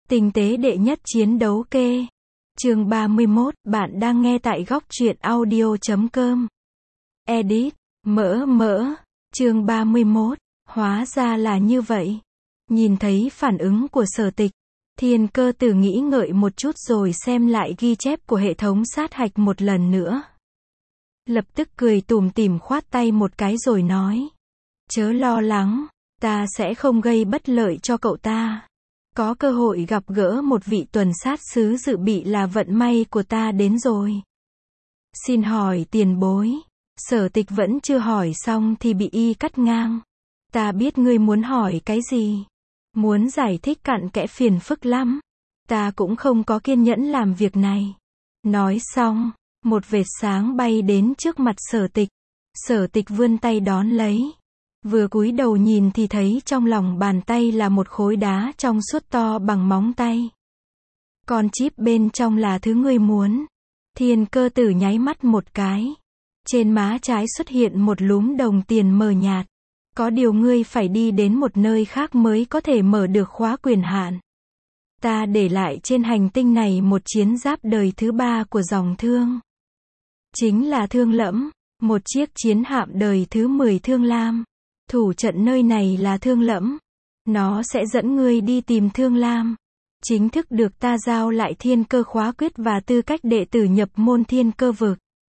Tinh tế đệ nhất chiến đấu kê. Chương 31, bạn đang nghe tại góc truyện audio.com. Edit, mỡ. Chương 31, hóa ra là như vậy. Nhìn thấy phản ứng của Sở Tịch, Thiên Cơ Tử nghĩ ngợi một chút rồi xem lại ghi chép của hệ thống sát hạch một lần nữa. Lập tức cười tủm tỉm khoát tay một cái rồi nói. Chớ lo lắng, ta sẽ không gây bất lợi cho cậu ta. Có cơ hội gặp gỡ một vị tuần sát sứ dự bị là vận may của ta đến rồi. Xin hỏi tiền bối. Sở Tịch vẫn chưa hỏi xong thì bị y cắt ngang. Ta biết ngươi muốn hỏi cái gì. Muốn giải thích cặn kẽ phiền phức lắm. Ta cũng không có kiên nhẫn làm việc này. Nói xong, một vệt sáng bay đến trước mặt Sở Tịch. Sở Tịch vươn tay đón lấy. Vừa cúi đầu nhìn thì thấy trong lòng bàn tay là một khối đá trong suốt to bằng móng tay. Con chip bên trong là thứ ngươi muốn. Thiên Cơ Tử nháy mắt một cái. Trên má trái xuất hiện một lúm đồng tiền mờ nhạt. Có điều ngươi phải đi đến một nơi khác mới có thể mở được khóa quyền hạn. Ta để lại trên hành tinh này một chiến giáp đời thứ 3 của dòng Thương. Chính là Thương Lẫm, một chiếc chiến hạm đời thứ 10 Thương Lam. Thủ trận nơi này là Thương Lẫm. Nó sẽ dẫn ngươi đi tìm Thương Lam. Chính thức được ta giao lại thiên cơ khóa quyết và tư cách đệ tử nhập môn thiên cơ vực.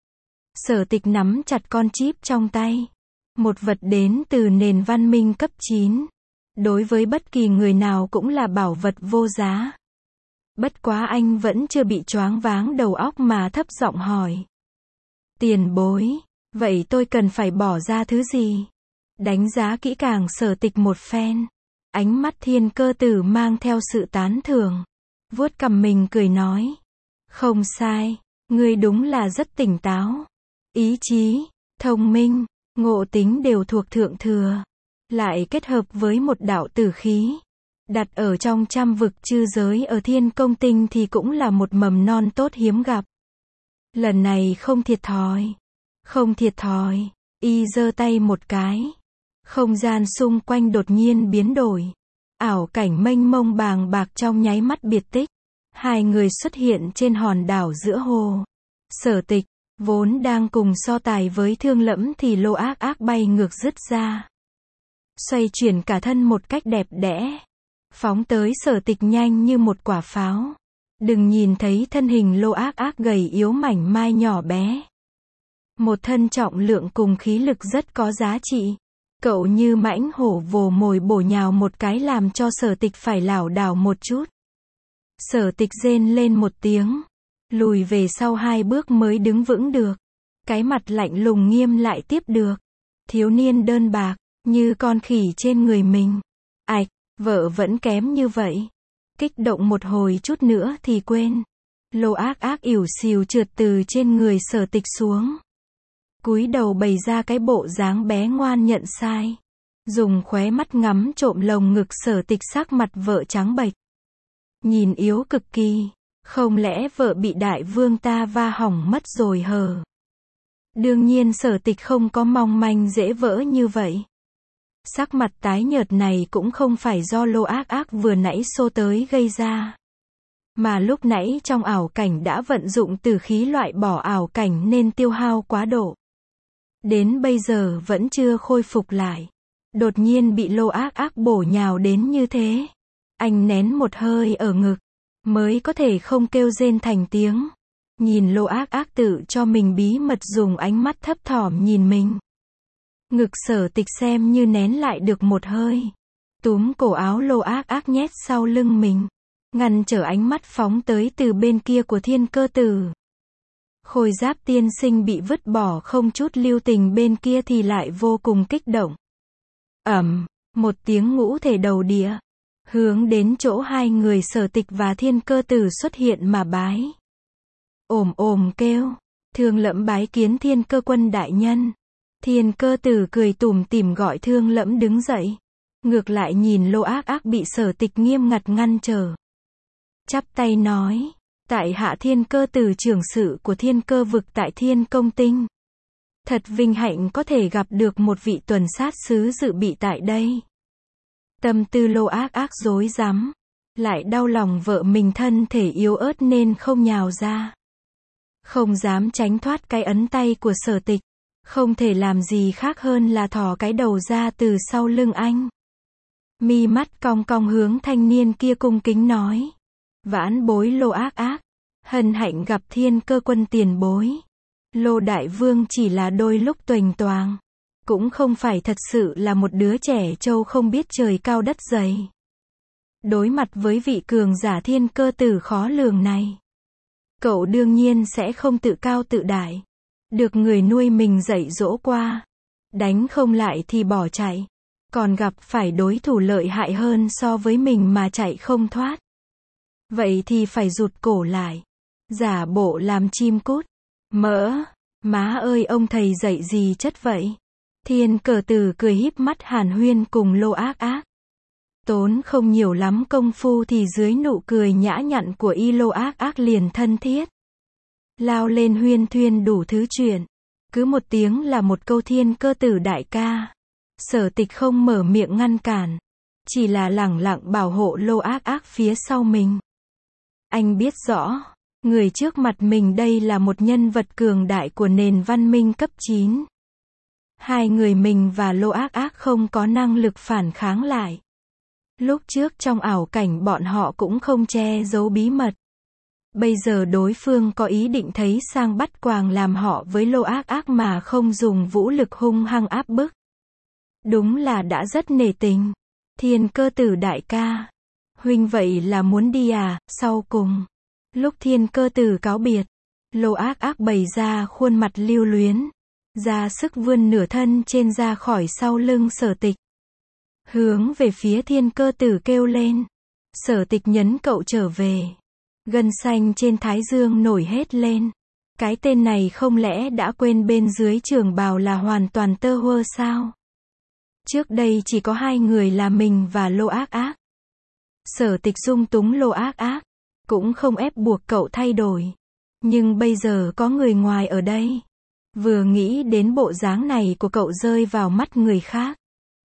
Sở Tịch nắm chặt con chip trong tay. Một vật đến từ nền văn minh cấp 9. Đối với bất kỳ người nào cũng là bảo vật vô giá. Bất quá anh vẫn chưa bị choáng váng đầu óc mà thấp giọng hỏi. Tiền bối, vậy tôi cần phải bỏ ra thứ gì? Đánh giá kỹ càng Sở Tịch một phen. Ánh mắt Thiên Cơ Tử mang theo sự tán thưởng. Vuốt cằm mình cười nói. Không sai, ngươi đúng là rất tỉnh táo. Ý chí, thông minh, ngộ tính đều thuộc thượng thừa. Lại kết hợp với một đạo tử khí. Đặt ở trong trăm vực chư giới ở Thiên Công Tinh thì cũng là một mầm non tốt hiếm gặp. Lần này không thiệt thòi. Không thiệt thòi. Y giơ tay một cái. Không gian xung quanh đột nhiên biến đổi. Ảo cảnh mênh mông bàng bạc trong nháy mắt biệt tích. Hai người xuất hiện trên hòn đảo giữa hồ. Sở Tịch, vốn đang cùng so tài với Thương Lẫm thì lô ác ác bay ngược dứt ra. Xoay chuyển cả thân một cách đẹp đẽ. Phóng tới Sở Tịch nhanh như một quả pháo. Đừng nhìn thấy thân hình lô ác ác gầy yếu mảnh mai nhỏ bé. Một thân trọng lượng cùng khí lực rất có giá trị. Cậu như mãnh hổ vồ mồi bổ nhào một cái làm cho Sở Tịch phải lảo đảo một chút. Sở Tịch rên lên một tiếng. Lùi về sau 2 bước mới đứng vững được. Cái mặt lạnh lùng nghiêm lại tiếp được. Thiếu niên đơn bạc, như con khỉ trên người mình. Ảch, vợ vẫn kém như vậy. Kích động một hồi chút nữa thì quên. Lô ác ác ỉu xìu trượt từ trên người Sở Tịch xuống. Cúi đầu bày ra cái bộ dáng bé ngoan nhận sai. Dùng khóe mắt ngắm trộm lồng ngực Sở Tịch, sắc mặt vợ trắng bệch. Nhìn yếu cực kỳ. Không lẽ vợ bị đại vương ta va hỏng mất rồi hờ? Đương nhiên Sở Tịch không có mong manh dễ vỡ như vậy. Sắc mặt tái nhợt này cũng không phải do lô ác ác vừa nãy xô tới gây ra. Mà lúc nãy trong ảo cảnh đã vận dụng tử khí loại bỏ ảo cảnh nên tiêu hao quá độ. Đến bây giờ vẫn chưa khôi phục lại. Đột nhiên bị lô ác ác bổ nhào đến như thế. Anh nén một hơi ở ngực. Mới có thể không kêu rên thành tiếng. Nhìn lô ác ác tự cho mình bí mật dùng ánh mắt thấp thỏm nhìn mình. Ngực Sở Tịch xem như nén lại được một hơi. Túm cổ áo lô ác ác nhét sau lưng mình. Ngăn trở ánh mắt phóng tới từ bên kia của Thiên Cơ Tử. Khôi giáp tiên sinh bị vứt bỏ không chút lưu tình bên kia thì lại vô cùng kích động. Một tiếng ngũ thể đầu địa. Hướng đến chỗ hai người Sở Tịch và Thiên Cơ Tử xuất hiện mà bái. Ồm kêu. Thương Lẫm bái kiến Thiên Cơ quân đại nhân. Thiên Cơ Tử cười tủm tỉm gọi Thương Lẫm đứng dậy. Ngược lại nhìn lô ác ác bị Sở Tịch nghiêm ngặt ngăn trở. Chắp tay nói. Tại hạ Thiên Cơ Tử trưởng sự của Thiên Cơ vực tại Thiên Công Tinh. Thật vinh hạnh có thể gặp được một vị tuần sát sứ dự bị tại đây. Tâm tư lô ác ác rối rắm. lại đau lòng vợ mình thân thể yếu ớt nên không nhào ra. Không dám tránh thoát cái ấn tay của Sở Tịch, không thể làm gì khác hơn là thò cái đầu ra từ sau lưng anh. Mi mắt cong cong hướng thanh niên kia cung kính nói. Vãn bối Lô Ác Ác, hân hạnh gặp Thiên Cơ Quân tiền bối. Lô Đại Vương chỉ là đôi lúc tuềnh toàng, cũng không phải thật sự là một đứa trẻ trâu không biết trời cao đất dày. Đối mặt với vị cường giả thiên cơ tử khó lường này, cậu đương nhiên sẽ không tự cao tự đại. Được người nuôi mình dạy dỗ qua, đánh không lại thì bỏ chạy, còn gặp phải đối thủ lợi hại hơn so với mình mà chạy không thoát, vậy thì phải rụt cổ lại, giả bộ làm chim cút. Mỡ, má ơi ông thầy dạy gì chất vậy? Thiên Cờ Tử cười híp mắt hàn huyên cùng Lô Ác Ác. Tốn không nhiều lắm công phu thì dưới nụ cười nhã nhặn của Lô Ác Ác liền thân thiết. Lao lên huyên thuyên đủ thứ chuyện. Cứ một tiếng là một câu Thiên Cơ Tử đại ca. Sở Tịch không mở miệng ngăn cản, chỉ là lẳng lặng bảo hộ Lô Ác Ác phía sau mình. Anh biết rõ, người trước mặt mình đây là một nhân vật cường đại của nền văn minh cấp 9. Hai người mình và Lô Ác Ác không có năng lực phản kháng lại. Lúc trước trong ảo cảnh bọn họ cũng không che giấu bí mật. Bây giờ đối phương có ý định thấy sang bắt quàng làm họ với Lô Ác Ác mà không dùng vũ lực hung hăng áp bức. Đúng là đã rất nể tình. Thiên Cơ Tử đại ca, huynh vậy là muốn đi à? Sau cùng, lúc Thiên Cơ Tử cáo biệt, Lô Ác Ác bày ra khuôn mặt lưu luyến, ra sức vươn nửa thân trên ra khỏi sau lưng Sở Tịch, hướng về phía Thiên Cơ Tử kêu lên. Sở Tịch nhấn cậu trở về. Gân xanh trên thái dương nổi hết lên. Cái tên này không lẽ đã quên bên dưới trường bào là hoàn toàn tơ hơ sao? Trước đây chỉ có hai người là mình và Lô Ác Ác. Sở Tịch dung túng Lô Ác Ác, cũng không ép buộc cậu thay đổi. Nhưng bây giờ có người ngoài ở đây. Vừa nghĩ đến bộ dáng này của cậu rơi vào mắt người khác,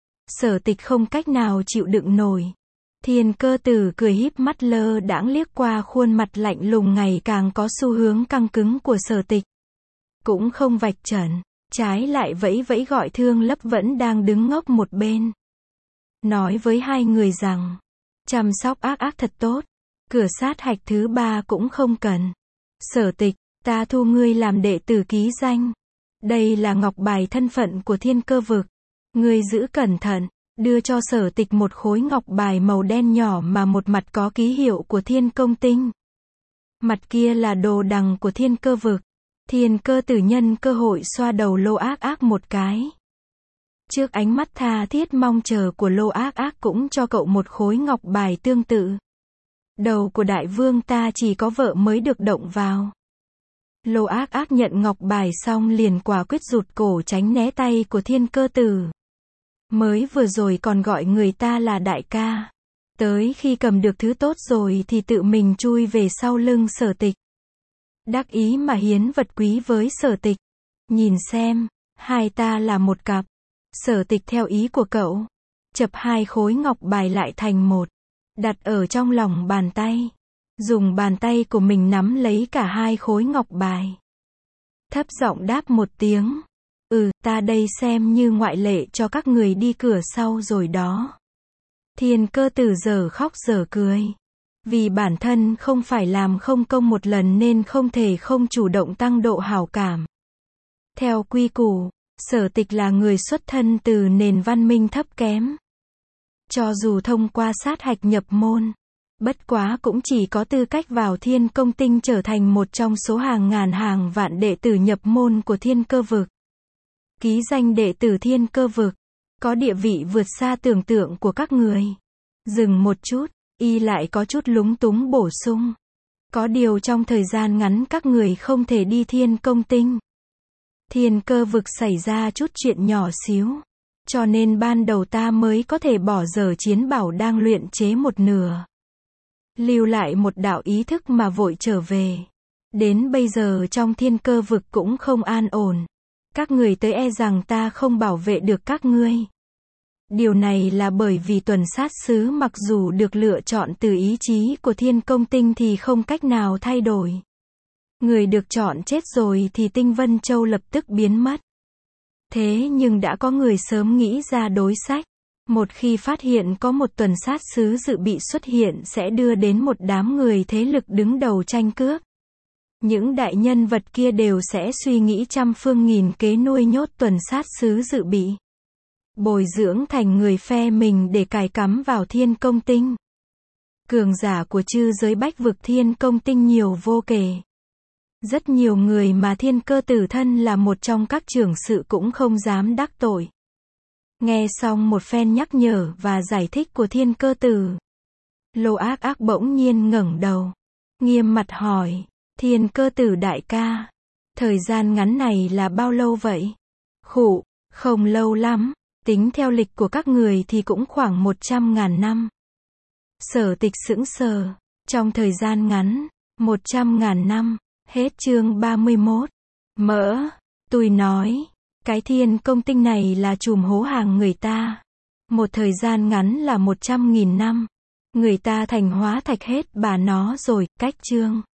Sở Tịch không cách nào chịu đựng nổi. Thiên Cơ Tử cười híp mắt lơ đãng liếc qua khuôn mặt lạnh lùng ngày càng có xu hướng căng cứng của Sở Tịch. Cũng không vạch trần, trái lại vẫy vẫy gọi Thương Lấp vẫn đang đứng ngốc một bên. Nói với hai người rằng, chăm sóc Ác Ác thật tốt, cửa sát hạch thứ 3 cũng không cần. Sở Tịch, ta thu ngươi làm đệ tử ký danh. Đây là ngọc bài thân phận của Thiên Cơ Vực. Ngươi giữ cẩn thận. Đưa cho Sở Tịch một khối ngọc bài màu đen nhỏ mà một mặt có ký hiệu của Thiên Công Tinh. Mặt kia là đồ đằng của Thiên Cơ Vực. Thiên Cơ Tử nhân cơ hội xoa đầu Lô Ác Ác một cái. Trước ánh mắt tha thiết mong chờ của Lô Ác Ác cũng cho cậu một khối ngọc bài tương tự. Đầu của đại vương ta chỉ có vợ mới được động vào. Lô Ác Ác nhận ngọc bài xong liền quả quyết rụt cổ tránh né tay của Thiên Cơ Tử. Mới vừa rồi còn gọi người ta là đại ca. Tới khi cầm được thứ tốt rồi thì tự mình chui về sau lưng Sở Tịch. Đắc ý mà hiến vật quý với Sở Tịch. Nhìn xem, hai ta là một cặp. Sở Tịch theo ý của cậu, chập hai khối ngọc bài lại thành một, đặt ở trong lòng bàn tay. Dùng bàn tay của mình nắm lấy cả hai khối ngọc bài. Thấp giọng đáp một tiếng. Ta đây xem như ngoại lệ cho các người đi cửa sau rồi đó. Thiên Cơ Tử giờ khóc giờ cười. Vì bản thân không phải làm không công một lần nên không thể không chủ động tăng độ hảo cảm. Theo quy củ, Sở Tịch là người xuất thân từ nền văn minh thấp kém. Cho dù thông qua sát hạch nhập môn, bất quá cũng chỉ có tư cách vào Thiên Công Tinh trở thành một trong số hàng ngàn hàng vạn đệ tử nhập môn của Thiên Cơ Vực. Ký danh đệ tử Thiên Cơ Vực, có địa vị vượt xa tưởng tượng của các người. Dừng một chút, lại có chút lúng túng bổ sung. Có điều trong thời gian ngắn các người không thể đi Thiên Công Tinh. Thiên Cơ Vực xảy ra chút chuyện nhỏ xíu, cho nên ban đầu ta mới có thể bỏ dở chiến bảo đang luyện chế một nửa. Lưu lại một đạo ý thức mà vội trở về. Đến bây giờ trong Thiên Cơ Vực cũng không an ổn. Các người tới e rằng ta không bảo vệ được các ngươi. Điều này là bởi vì tuần sát xứ mặc dù được lựa chọn từ ý chí của Thiên Công Tinh thì không cách nào thay đổi. Người được chọn chết rồi thì Tinh Vân Châu lập tức biến mất. Thế nhưng đã có người sớm nghĩ ra đối sách. Một khi phát hiện có một tuần sát sứ dự bị xuất hiện sẽ đưa đến một đám người thế lực đứng đầu tranh cướp. Những đại nhân vật kia đều sẽ suy nghĩ trăm phương nghìn kế nuôi nhốt tuần sát sứ dự bị. Bồi dưỡng thành người phe mình để cài cắm vào Thiên Công Tinh. Cường giả của chư giới bách vực Thiên Công Tinh nhiều vô kể. Rất nhiều người mà Thiên Cơ Tử thân là một trong các trưởng sự cũng không dám đắc tội. Nghe xong một phen nhắc nhở và giải thích của Thiên Cơ Tử, Lô Ác Ác bỗng nhiên ngẩng đầu, nghiêm mặt hỏi, Thiên Cơ Tử đại ca, thời gian ngắn này là bao lâu vậy? Khụ, không lâu lắm, tính theo lịch của các người thì cũng khoảng 100.000 năm. Sở Tịch sững sờ, trong thời gian ngắn, 100.000 năm, hết chương 31. Mỡ, tôi nói, cái Thiên Công Tinh này là trùm hố hàng người ta. Một thời gian ngắn là 100.000 năm. Người ta thành hóa thạch hết bà nó rồi, cách chương.